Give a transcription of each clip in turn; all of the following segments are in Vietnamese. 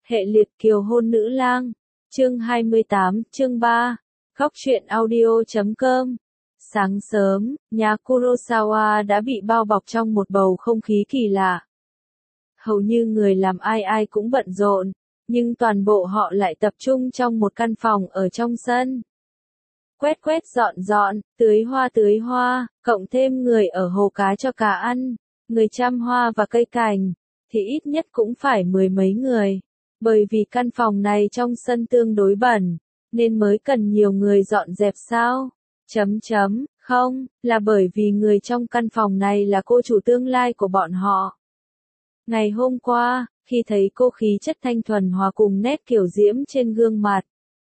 Hệ liệt kiều hôn nữ lang. Chương 28, chương 3. Góc truyện audio.com. Sáng sớm, nhà Kurosawa đã bị bao bọc trong một bầu không khí kỳ lạ. Hầu như người làm ai ai cũng bận rộn, nhưng toàn bộ họ lại tập trung trong một căn phòng ở trong sân. Quét quét dọn dọn, tưới hoa, cộng thêm người ở hồ cá cho cá ăn, người chăm hoa và cây cảnh, thì ít nhất cũng phải mười mấy người. Bởi vì căn phòng này trong sân tương đối bẩn, nên mới cần nhiều người dọn dẹp sao? Không, là bởi vì người trong căn phòng này là cô chủ tương lai của bọn họ. Ngày hôm qua, khi thấy cô khí chất thanh thuần hòa cùng nét kiểu diễm trên gương mặt,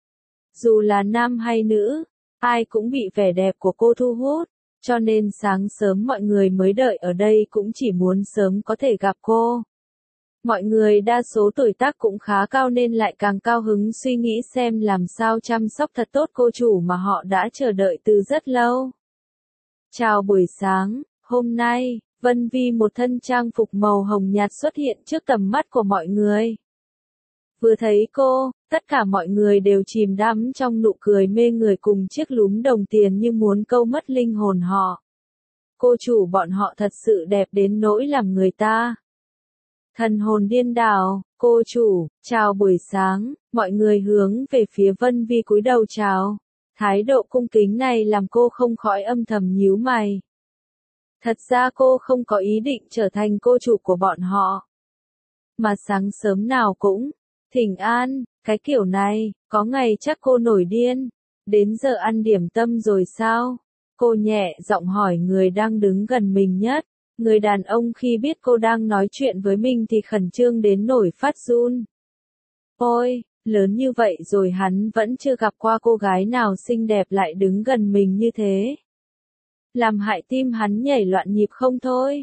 dù là nam hay nữ, ai cũng bị vẻ đẹp của cô thu hút, cho nên sáng sớm mọi người mới đợi ở đây cũng chỉ muốn sớm có thể gặp cô. Mọi người đa số tuổi tác cũng khá cao nên lại càng cao hứng suy nghĩ xem làm sao chăm sóc thật tốt cô chủ mà họ đã chờ đợi từ rất lâu. Chào buổi sáng, hôm nay, Vân Vi một thân trang phục màu hồng nhạt xuất hiện trước tầm mắt của mọi người. Vừa thấy cô, tất cả mọi người đều chìm đắm trong nụ cười mê người cùng chiếc lúm đồng tiền như muốn câu mất linh hồn họ. Cô chủ bọn họ thật sự đẹp đến nỗi làm người ta thần hồn điên đảo. Cô chủ, chào buổi sáng, mọi người hướng về phía Vân Vi cúi đầu chào. Thái độ cung kính này làm cô không khỏi âm thầm nhíu mày. Thật ra cô không có ý định trở thành cô chủ của bọn họ. Mà sáng sớm nào cũng thỉnh an, cái kiểu này, có ngày chắc cô nổi điên. Đến giờ ăn điểm tâm rồi sao? Cô nhẹ giọng hỏi người đang đứng gần mình nhất. Người đàn ông khi biết cô đang nói chuyện với mình thì khẩn trương đến nổi phát run. Ôi, lớn như vậy rồi hắn vẫn chưa gặp qua cô gái nào xinh đẹp lại đứng gần mình như thế. Làm hại tim hắn nhảy loạn nhịp không thôi.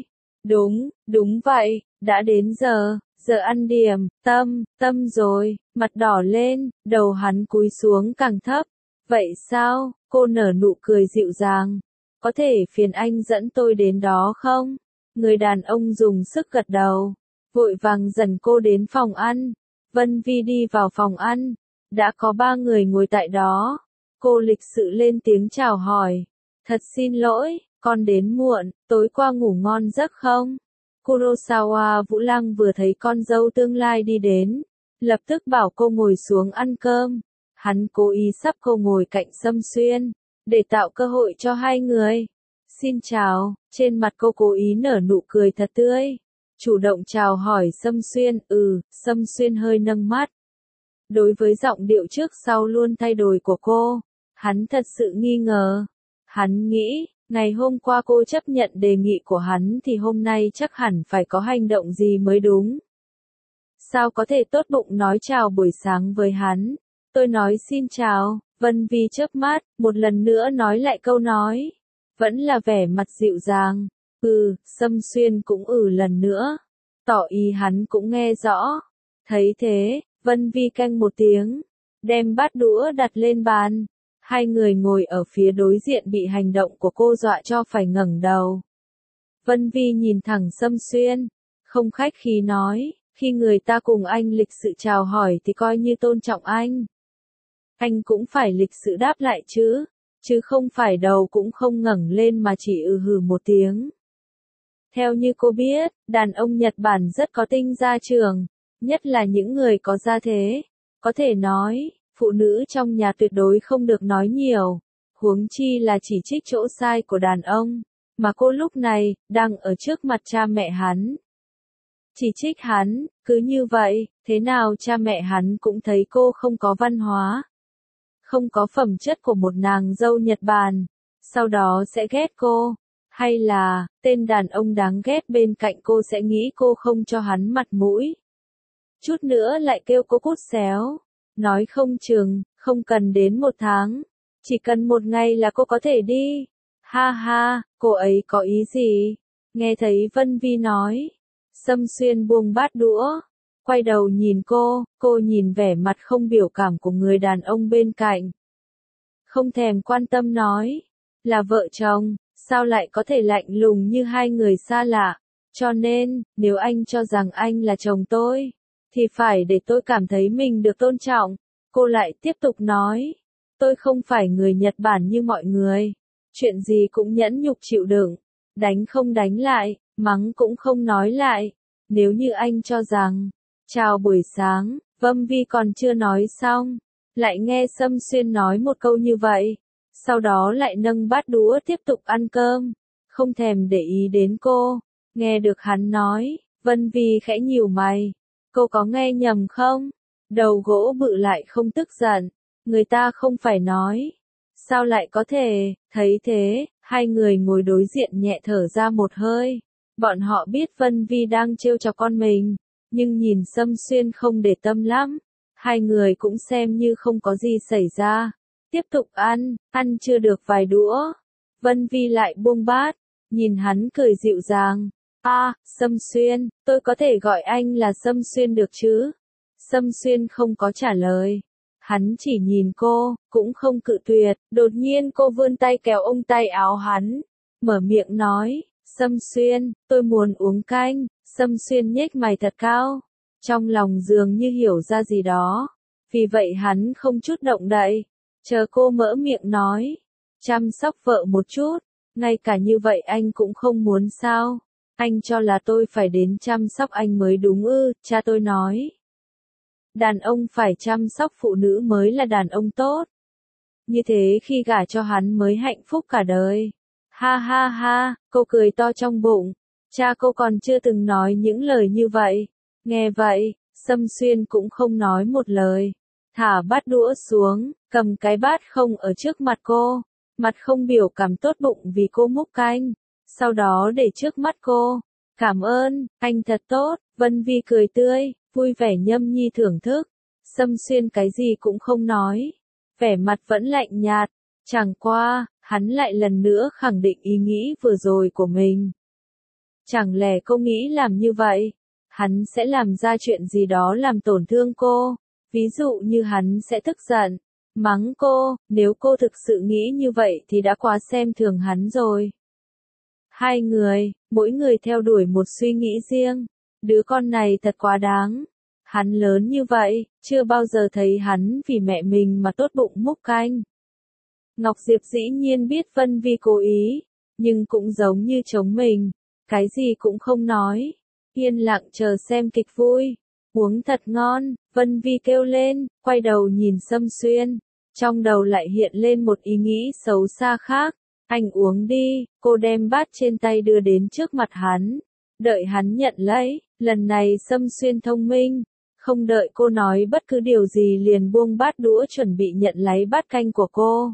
Đúng vậy, đã đến giờ ăn điểm, tâm rồi, mặt đỏ lên, đầu hắn cúi xuống càng thấp. Vậy sao, cô nở nụ cười dịu dàng. Có thể phiền anh dẫn tôi đến đó không? Người đàn ông dùng sức gật đầu, vội vàng dẫn cô đến phòng ăn. Vân Vi đi vào phòng ăn, đã có 3 người ngồi tại đó. Cô lịch sự lên tiếng chào hỏi. Thật xin lỗi, con đến muộn, tối qua ngủ ngon giấc không? Kurosawa Vũ Lăng vừa thấy con dâu tương lai đi đến, lập tức bảo cô ngồi xuống ăn cơm. Hắn cố ý sắp cô ngồi cạnh Sâm Xuyên, để tạo cơ hội cho hai người. Xin chào, trên mặt cô cố ý nở nụ cười thật tươi. Chủ động chào hỏi Sâm Xuyên, Sâm Xuyên hơi nâng mắt. Đối với giọng điệu trước sau luôn thay đổi của cô, hắn thật sự nghi ngờ. Hắn nghĩ, ngày hôm qua cô chấp nhận đề nghị của hắn thì hôm nay chắc hẳn phải có hành động gì mới đúng. Sao có thể tốt bụng nói chào buổi sáng với hắn? Tôi nói xin chào, Vân Vi chớp mắt, một lần nữa nói lại câu nói. Vẫn là vẻ mặt dịu dàng. Sâm Xuyên cũng lần nữa. Tỏ ý hắn cũng nghe rõ. Thấy thế, Vân Vi canh một tiếng, đem bát đũa đặt lên bàn. Hai người ngồi ở phía đối diện bị hành động của cô dọa cho phải ngẩng đầu. Vân Vi nhìn thẳng Sâm Xuyên, không khách khí nói, khi người ta cùng anh lịch sự chào hỏi thì coi như tôn trọng anh. Anh cũng phải lịch sự đáp lại chứ không phải đầu cũng không ngẩng lên mà chỉ hừ một tiếng. Theo như cô biết, đàn ông Nhật Bản rất có tinh gia trường, nhất là những người có gia thế. Có thể nói, phụ nữ trong nhà tuyệt đối không được nói nhiều, huống chi là chỉ trích chỗ sai của đàn ông, mà cô lúc này, đang ở trước mặt cha mẹ hắn. Chỉ trích hắn, cứ như vậy, thế nào cha mẹ hắn cũng thấy cô không có văn hóa, không có phẩm chất của một nàng dâu Nhật Bản, sau đó sẽ ghét cô, hay là, tên đàn ông đáng ghét bên cạnh cô sẽ nghĩ cô không cho hắn mặt mũi. Chút nữa lại kêu cô cút xéo, nói không chừng, không cần đến 1 tháng, chỉ cần 1 ngày là cô có thể đi. Ha ha, cô ấy có ý gì? Nghe thấy Vân Vi nói, Sâm Xuyên buông bát đũa, quay đầu nhìn cô nhìn vẻ mặt không biểu cảm của người đàn ông bên cạnh. Không thèm quan tâm nói, là vợ chồng, sao lại có thể lạnh lùng như hai người xa lạ, cho nên, nếu anh cho rằng anh là chồng tôi, thì phải để tôi cảm thấy mình được tôn trọng. Cô lại tiếp tục nói, tôi không phải người Nhật Bản như mọi người. Chuyện gì cũng nhẫn nhục chịu đựng, đánh không đánh lại, mắng cũng không nói lại. Nếu như anh cho rằng, chào buổi sáng, Vâm Vi còn chưa nói xong, lại nghe Sâm Xuyên nói một câu như vậy, sau đó lại nâng bát đũa tiếp tục ăn cơm, không thèm để ý đến cô. Nghe được hắn nói, Vân Vi khẽ nhíu mày, cô có nghe nhầm không? Đầu gỗ bự lại không tức giận, người ta không phải nói. Sao lại có thể, thấy thế, hai người ngồi đối diện nhẹ thở ra một hơi. Bọn họ biết Vân Vi đang trêu chọc con mình, nhưng nhìn Sâm Xuyên không để tâm lắm. Hai người cũng xem như không có gì xảy ra. Tiếp tục ăn chưa được vài đũa. Vân Vi lại buông bát, nhìn hắn cười dịu dàng. Sâm Xuyên, tôi có thể gọi anh là Sâm Xuyên được chứ? Sâm Xuyên không có trả lời. Hắn chỉ nhìn cô, cũng không cự tuyệt. Đột nhiên cô vươn tay kéo ống tay áo hắn, mở miệng nói, Sâm Xuyên, tôi muốn uống canh. Sâm Xuyên nhếch mày thật cao, trong lòng dường như hiểu ra gì đó. Vì vậy hắn không chút động đậy, chờ cô mở miệng nói, chăm sóc vợ một chút, ngay cả như vậy anh cũng không muốn sao? Anh cho là tôi phải đến chăm sóc anh mới đúng ư? Cha tôi nói, đàn ông phải chăm sóc phụ nữ mới là đàn ông tốt. Như thế khi gả cho hắn mới hạnh phúc cả đời. Ha ha ha, cô cười to trong bụng. Cha cô còn chưa từng nói những lời như vậy. Nghe vậy, Sâm Xuyên cũng không nói một lời. Thả bát đũa xuống, cầm cái bát không ở trước mặt cô. Mặt không biểu cảm tốt bụng vì cô múc canh. Sau đó để trước mắt cô. Cảm ơn, anh thật tốt. Vân Vi cười tươi, vui vẻ nhâm nhi thưởng thức. Sâm Xuyên cái gì cũng không nói. Vẻ mặt vẫn lạnh nhạt. Chẳng qua, hắn lại lần nữa khẳng định ý nghĩ vừa rồi của mình. Chẳng lẽ cô nghĩ làm như vậy, hắn sẽ làm ra chuyện gì đó làm tổn thương cô? Ví dụ như hắn sẽ tức giận, mắng cô, nếu cô thực sự nghĩ như vậy thì đã quá xem thường hắn rồi. Hai người, mỗi người theo đuổi một suy nghĩ riêng. Đứa con này thật quá đáng. Hắn lớn như vậy, chưa bao giờ thấy hắn vì mẹ mình mà tốt bụng múc canh. Ngọc Diệp dĩ nhiên biết Vân Vi cố ý, nhưng cũng giống như chống mình, cái gì cũng không nói, yên lặng chờ xem kịch vui. Uống thật ngon, Vân Vi kêu lên, quay đầu nhìn Sâm Xuyên, trong đầu lại hiện lên một ý nghĩ xấu xa khác. Anh uống đi, cô đem bát trên tay đưa đến trước mặt hắn, đợi hắn nhận lấy. Lần này Sâm Xuyên thông minh, không đợi cô nói bất cứ điều gì liền buông bát đũa chuẩn bị nhận lấy bát canh của cô.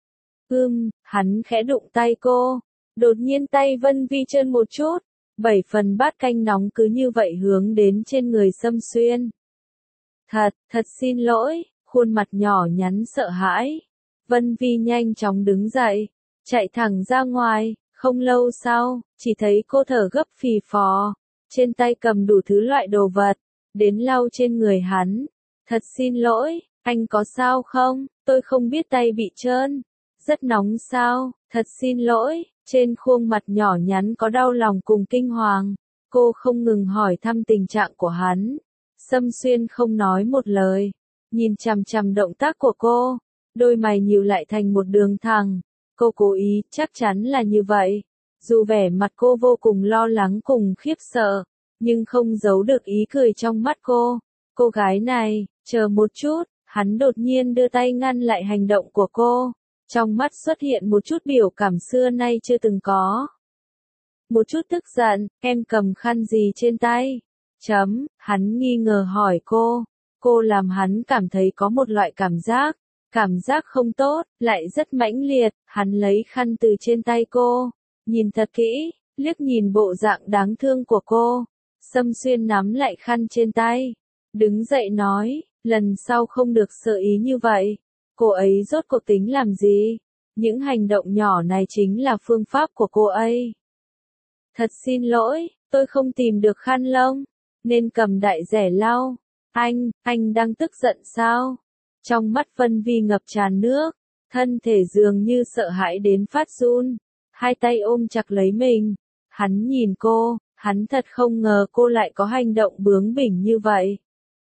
Hắn khẽ đụng tay cô. Đột nhiên tay Vân Vi trơn một chút. 7 phần bát canh nóng cứ như vậy hướng đến trên người Sâm Xuyên. Thật xin lỗi, khuôn mặt nhỏ nhắn sợ hãi. Vân Vi nhanh chóng đứng dậy, chạy thẳng ra ngoài. Không lâu sau, chỉ thấy cô thở gấp phì phò, trên tay cầm đủ thứ loại đồ vật, đến lau trên người hắn. Thật xin lỗi, anh có sao không? Tôi không biết tay bị trơn. Rất nóng sao? Thật xin lỗi. Trên khuôn mặt nhỏ nhắn có đau lòng cùng kinh hoàng. Cô không ngừng hỏi thăm tình trạng của hắn. Sâm Xuyên không nói một lời, nhìn chằm chằm động tác của cô, đôi mày nhíu lại thành một đường thẳng. Cô cố ý, chắc chắn là như vậy. Dù vẻ mặt cô vô cùng lo lắng cùng khiếp sợ, nhưng không giấu được ý cười trong mắt cô. Cô gái này, chờ một chút, hắn đột nhiên đưa tay ngăn lại hành động của cô. Trong mắt xuất hiện một chút biểu cảm xưa nay chưa từng có. Một chút tức giận, em cầm khăn gì trên tay? Hắn nghi ngờ hỏi cô. Cô làm hắn cảm thấy có một loại cảm giác không tốt, lại rất mãnh liệt. Hắn lấy khăn từ trên tay cô, nhìn thật kỹ, liếc nhìn bộ dạng đáng thương của cô. Sâm Xuyên nắm lại khăn trên tay, đứng dậy nói, lần sau không được sơ ý như vậy. Cô ấy rốt cuộc tính làm gì? Những hành động nhỏ này chính là phương pháp của cô ấy. Thật xin lỗi, tôi không tìm được khăn lông, nên cầm đại rẻ lau. Anh đang tức giận sao? Trong mắt Vân Vi ngập tràn nước, thân thể dường như sợ hãi đến phát run, hai tay ôm chặt lấy mình. Hắn nhìn cô, hắn thật không ngờ cô lại có hành động bướng bỉnh như vậy.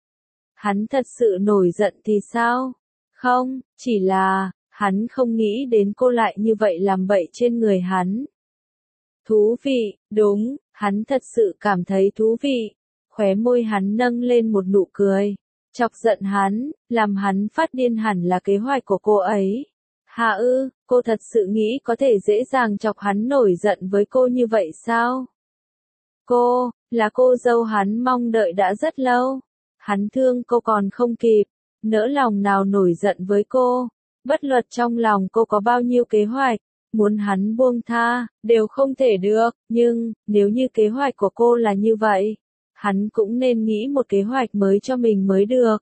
Hắn thật sự nổi giận thì sao? Không, chỉ là, hắn không nghĩ đến cô lại như vậy làm bậy trên người hắn. Thú vị, đúng, hắn thật sự cảm thấy thú vị. Khóe môi hắn nâng lên một nụ cười. Chọc giận hắn, làm hắn phát điên hẳn là kế hoạch của cô ấy. Hà ư, cô thật sự nghĩ có thể dễ dàng chọc hắn nổi giận với cô như vậy sao? Cô, là cô dâu hắn mong đợi đã rất lâu. Hắn thương cô còn không kịp, nỡ lòng nào nổi giận với cô. Bất luận trong lòng cô có bao nhiêu kế hoạch, muốn hắn buông tha, đều không thể được. Nhưng, nếu như kế hoạch của cô là như vậy, hắn cũng nên nghĩ một kế hoạch mới cho mình mới được.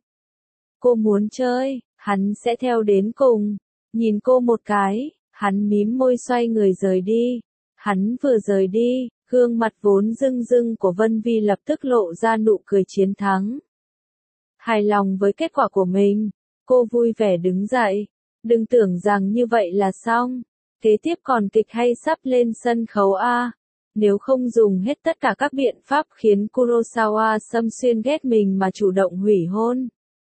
Cô muốn chơi, hắn sẽ theo đến cùng. Nhìn cô một cái, hắn mím môi xoay người rời đi. Hắn vừa rời đi, gương mặt vốn rưng rưng của Vân Vi lập tức lộ ra nụ cười chiến thắng. Hài lòng với kết quả của mình, cô vui vẻ đứng dậy. Đừng tưởng rằng như vậy là xong. Kế tiếp còn kịch hay sắp lên sân khấu A. Nếu không dùng hết tất cả các biện pháp khiến Kurosawa Sâm Xuyên ghét mình mà chủ động hủy hôn,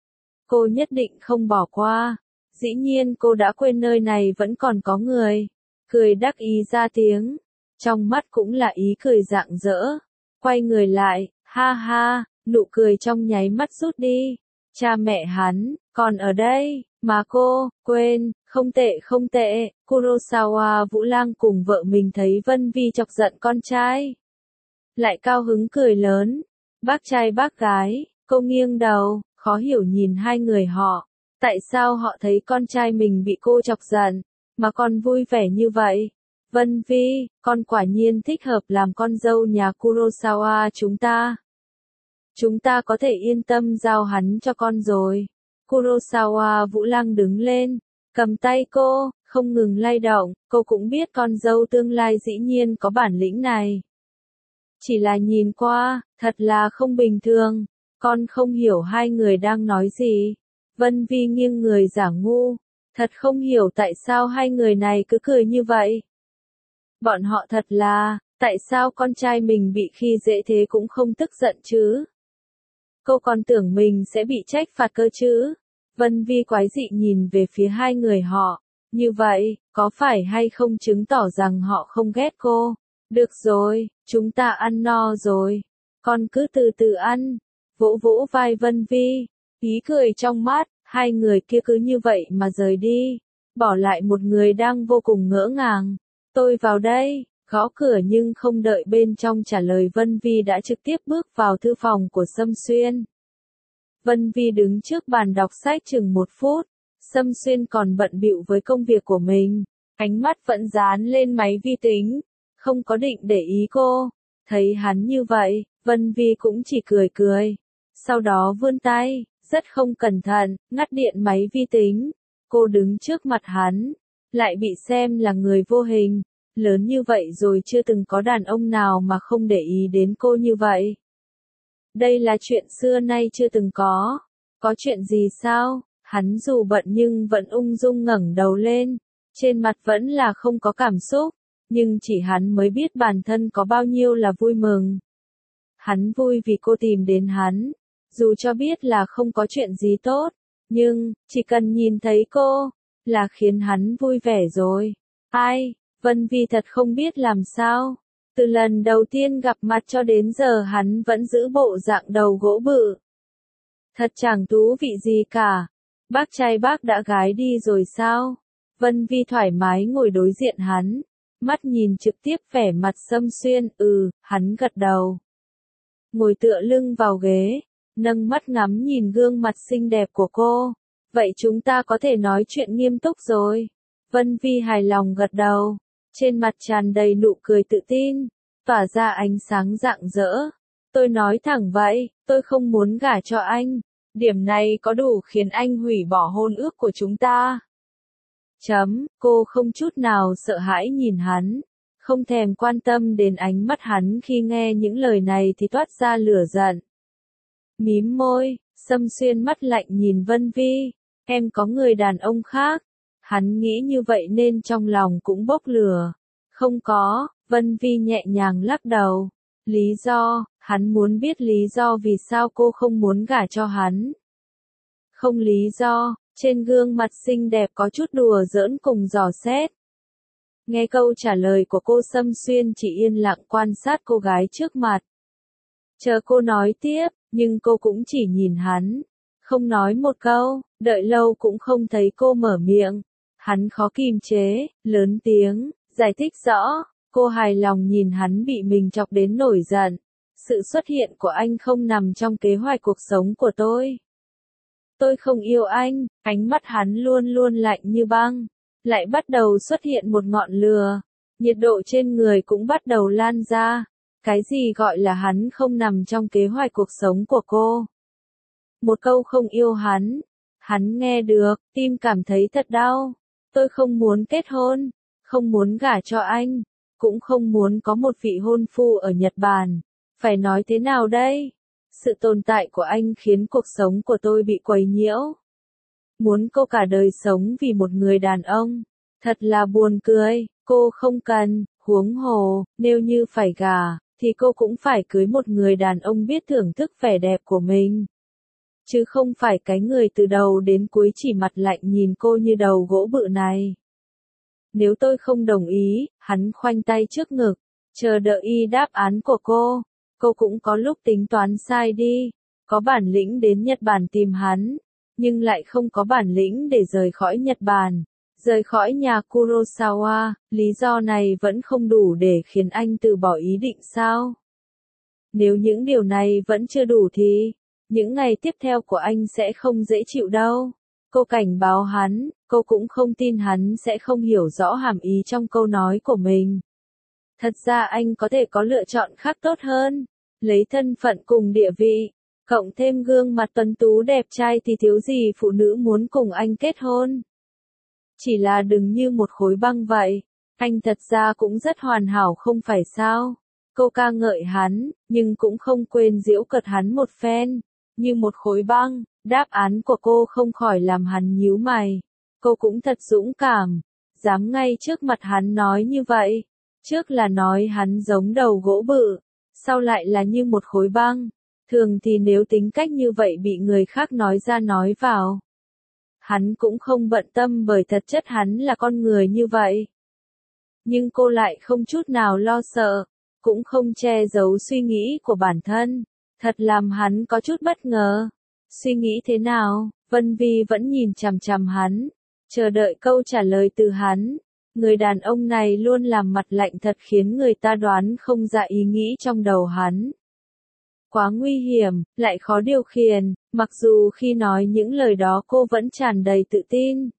cô nhất định không bỏ qua. Dĩ nhiên cô đã quên nơi này vẫn còn có người. Cười đắc ý ra tiếng. Trong mắt cũng là ý cười rạng rỡ. Quay người lại, ha ha, nụ cười trong nháy mắt rút đi. Cha mẹ hắn, còn ở đây, mà cô, quên, không tệ không tệ. Kurosawa Vũ Lang cùng vợ mình thấy Vân Vi chọc giận con trai, lại cao hứng cười lớn. Bác trai bác gái, cô nghiêng đầu, khó hiểu nhìn hai người họ. Tại sao họ thấy con trai mình bị cô chọc giận, mà còn vui vẻ như vậy? Vân Vi, con quả nhiên thích hợp làm con dâu nhà Kurosawa chúng ta. Chúng ta có thể yên tâm giao hắn cho con rồi. Kurosawa Vũ Lăng đứng lên, cầm tay cô, không ngừng lay động. Cô cũng biết con dâu tương lai dĩ nhiên có bản lĩnh này. Chỉ là nhìn qua, thật là không bình thường. Con không hiểu hai người đang nói gì. Vân Vi nghiêng người giả ngu. Thật không hiểu tại sao hai người này cứ cười như vậy. Bọn họ thật là, tại sao con trai mình bị khi dễ thế cũng không tức giận chứ? Cô còn tưởng mình sẽ bị trách phạt cơ chứ? Vân Vi quái dị nhìn về phía hai người họ. Như vậy, có phải hay không chứng tỏ rằng họ không ghét cô? Được rồi, chúng ta ăn no rồi. Con cứ từ từ ăn. Vỗ vỗ vai Vân Vi. Ý cười trong mắt, hai người kia cứ như vậy mà rời đi. Bỏ lại một người đang vô cùng ngỡ ngàng. Tôi vào đây, gõ cửa nhưng không đợi bên trong trả lời Vân Vi đã trực tiếp bước vào thư phòng của Sâm Xuyên. Vân Vi đứng trước bàn đọc sách chừng 1 phút. Sâm Xuyên còn bận bịu với công việc của mình. Ánh mắt vẫn dán lên máy vi tính. Không có định để ý cô. Thấy hắn như vậy, Vân Vi cũng chỉ cười cười. Sau đó vươn tay, rất không cẩn thận, ngắt điện máy vi tính. Cô đứng trước mặt hắn, lại bị xem là người vô hình. Lớn như vậy rồi chưa từng có đàn ông nào mà không để ý đến cô như vậy. Đây là chuyện xưa nay chưa từng có. Có chuyện gì sao? Hắn dù bận nhưng vẫn ung dung ngẩng đầu lên. Trên mặt vẫn là không có cảm xúc. Nhưng chỉ hắn mới biết bản thân có bao nhiêu là vui mừng. Hắn vui vì cô tìm đến hắn. Dù cho biết là không có chuyện gì tốt. Nhưng, chỉ cần nhìn thấy cô, là khiến hắn vui vẻ rồi. Ai? Vân Vi thật không biết làm sao. Từ lần đầu tiên gặp mặt cho đến giờ hắn vẫn giữ bộ dạng đầu gỗ bự. Thật chẳng thú vị gì cả. Bác trai bác đã gái đi rồi sao? Vân Vi thoải mái ngồi đối diện hắn. Mắt nhìn trực tiếp vẻ mặt Sâm Xuyên, hắn gật đầu. Ngồi tựa lưng vào ghế, nâng mắt ngắm nhìn gương mặt xinh đẹp của cô. Vậy chúng ta có thể nói chuyện nghiêm túc rồi. Vân Vi hài lòng gật đầu. Trên mặt tràn đầy nụ cười tự tin, tỏa ra ánh sáng rạng rỡ. Tôi nói thẳng vậy, tôi không muốn gả cho anh. Điểm này có đủ khiến anh hủy bỏ hôn ước của chúng ta. Cô không chút nào sợ hãi nhìn hắn, không thèm quan tâm đến ánh mắt hắn khi nghe những lời này thì toát ra lửa giận. Mím môi, Sâm Xuyên mắt lạnh nhìn Vân Vi, em có người đàn ông khác. Hắn nghĩ như vậy nên trong lòng cũng bốc lửa. Không có, Vân Vi nhẹ nhàng lắc đầu. Lý do, hắn muốn biết lý do vì sao cô không muốn gả cho hắn. Không lý do, trên gương mặt xinh đẹp có chút đùa giỡn cùng dò xét. Nghe câu trả lời của cô Sâm Xuyên chỉ yên lặng quan sát cô gái trước mặt. Chờ cô nói tiếp, nhưng cô cũng chỉ nhìn hắn. Không nói một câu, đợi lâu cũng không thấy cô mở miệng. Hắn khó kìm chế, lớn tiếng, giải thích rõ. Cô hài lòng nhìn hắn bị mình chọc đến nổi giận. Sự xuất hiện của anh không nằm trong kế hoạch cuộc sống của tôi. Tôi không yêu anh, ánh mắt hắn luôn luôn lạnh như băng. Lại bắt đầu xuất hiện một ngọn lửa. Nhiệt độ trên người cũng bắt đầu lan ra. Cái gì gọi là hắn không nằm trong kế hoạch cuộc sống của cô? Một câu không yêu hắn. Hắn nghe được, tim cảm thấy thật đau. Tôi không muốn kết hôn, không muốn gả cho anh, cũng không muốn có một vị hôn phu ở Nhật Bản. Phải nói thế nào đây? Sự tồn tại của anh khiến cuộc sống của tôi bị quấy nhiễu. Muốn cô cả đời sống vì một người đàn ông. Thật là buồn cười, cô không cần, huống hồ, nếu như phải gả, thì cô cũng phải cưới một người đàn ông biết thưởng thức vẻ đẹp của mình. Chứ không phải cái người từ đầu đến cuối chỉ mặt lạnh nhìn cô như đầu gỗ bự này. Nếu tôi không đồng ý, hắn khoanh tay trước ngực, chờ đợi đáp án của cô. Cô cũng có lúc tính toán sai đi, có bản lĩnh đến Nhật Bản tìm hắn, nhưng lại không có bản lĩnh để rời khỏi Nhật Bản, rời khỏi nhà Kurosawa, lý do này vẫn không đủ để khiến anh từ bỏ ý định sao? Nếu những điều này vẫn chưa đủ thì, những ngày tiếp theo của anh sẽ không dễ chịu đâu. Cô cảnh báo hắn, cô cũng không tin hắn sẽ không hiểu rõ hàm ý trong câu nói của mình. Thật ra anh có thể có lựa chọn khác tốt hơn, lấy thân phận cùng địa vị, cộng thêm gương mặt tuấn tú đẹp trai thì thiếu gì phụ nữ muốn cùng anh kết hôn. Chỉ là đừng như một khối băng vậy, anh thật ra cũng rất hoàn hảo không phải sao. Cô ca ngợi hắn, nhưng cũng không quên giễu cợt hắn một phen, như một khối băng. Đáp án của cô không khỏi làm hắn nhíu mày. Cô cũng thật dũng cảm, dám ngay trước mặt hắn nói như vậy. Trước là nói hắn giống đầu gỗ bự, sau lại là như một khối băng. Thường thì nếu tính cách như vậy bị người khác nói ra nói vào, hắn cũng không bận tâm bởi thật chất hắn là con người như vậy. Nhưng cô lại không chút nào lo sợ, cũng không che giấu suy nghĩ của bản thân. Thật làm hắn có chút bất ngờ. Suy nghĩ thế nào? Vân Vi vẫn nhìn chằm chằm hắn, chờ đợi câu trả lời từ hắn. Người đàn ông này luôn làm mặt lạnh thật khiến người ta đoán không ra ý nghĩ trong đầu hắn. Quá nguy hiểm, lại khó điều khiển, mặc dù khi nói những lời đó cô vẫn tràn đầy tự tin.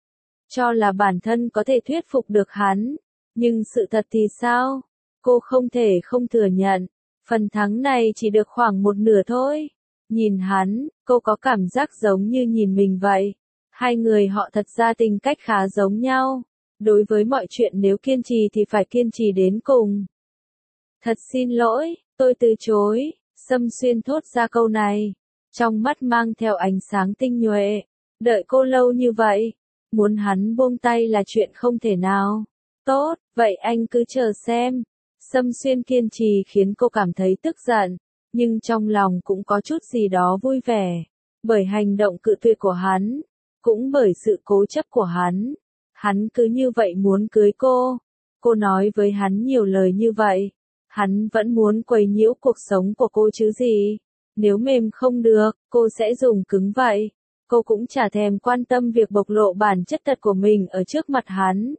Cho là bản thân có thể thuyết phục được hắn, nhưng sự thật thì sao? Cô không thể không thừa nhận, phần thắng này chỉ được khoảng một nửa thôi. Nhìn hắn, cô có cảm giác giống như nhìn mình vậy. Hai người họ thật ra tính cách khá giống nhau. Đối với mọi chuyện nếu kiên trì thì phải kiên trì đến cùng. Thật xin lỗi, tôi từ chối. Sâm Xuyên thốt ra câu này, trong mắt mang theo ánh sáng tinh nhuệ. Đợi cô lâu như vậy, muốn hắn buông tay là chuyện không thể nào. Tốt, vậy anh cứ chờ xem. Sâm Xuyên kiên trì khiến cô cảm thấy tức giận, nhưng trong lòng cũng có chút gì đó vui vẻ. Bởi hành động cự tuyệt của hắn, cũng bởi sự cố chấp của hắn. Hắn cứ như vậy muốn cưới cô. Cô nói với hắn nhiều lời như vậy. Hắn vẫn muốn quấy nhiễu cuộc sống của cô chứ gì. Nếu mềm không được, cô sẽ dùng cứng vậy. Cô cũng chả thèm quan tâm việc bộc lộ bản chất thật của mình ở trước mặt hắn.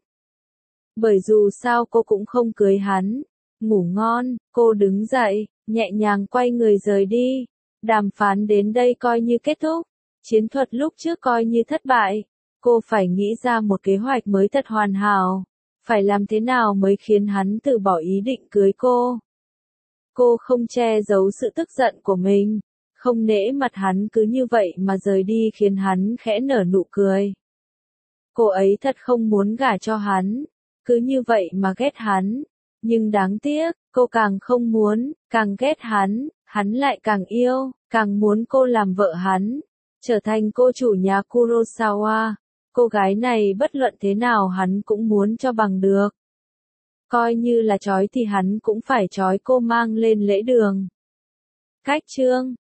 Bởi dù sao cô cũng không cưới hắn. Ngủ ngon, cô đứng dậy, nhẹ nhàng quay người rời đi. Đàm phán đến đây coi như kết thúc. Chiến thuật lúc trước coi như thất bại. Cô phải nghĩ ra một kế hoạch mới thật hoàn hảo. Phải làm thế nào mới khiến hắn từ bỏ ý định cưới cô. Cô không che giấu sự tức giận của mình. Không nể mặt hắn cứ như vậy mà rời đi khiến hắn khẽ nở nụ cười. Cô ấy thật không muốn gả cho hắn. Cứ như vậy mà ghét hắn. Nhưng đáng tiếc, cô càng không muốn, càng ghét hắn lại càng yêu, càng muốn cô làm vợ hắn. Trở thành cô chủ nhà Kurosawa. Cô gái này bất luận thế nào hắn cũng muốn cho bằng được. Coi như là trói thì hắn cũng phải trói cô mang lên lễ đường. Cách chương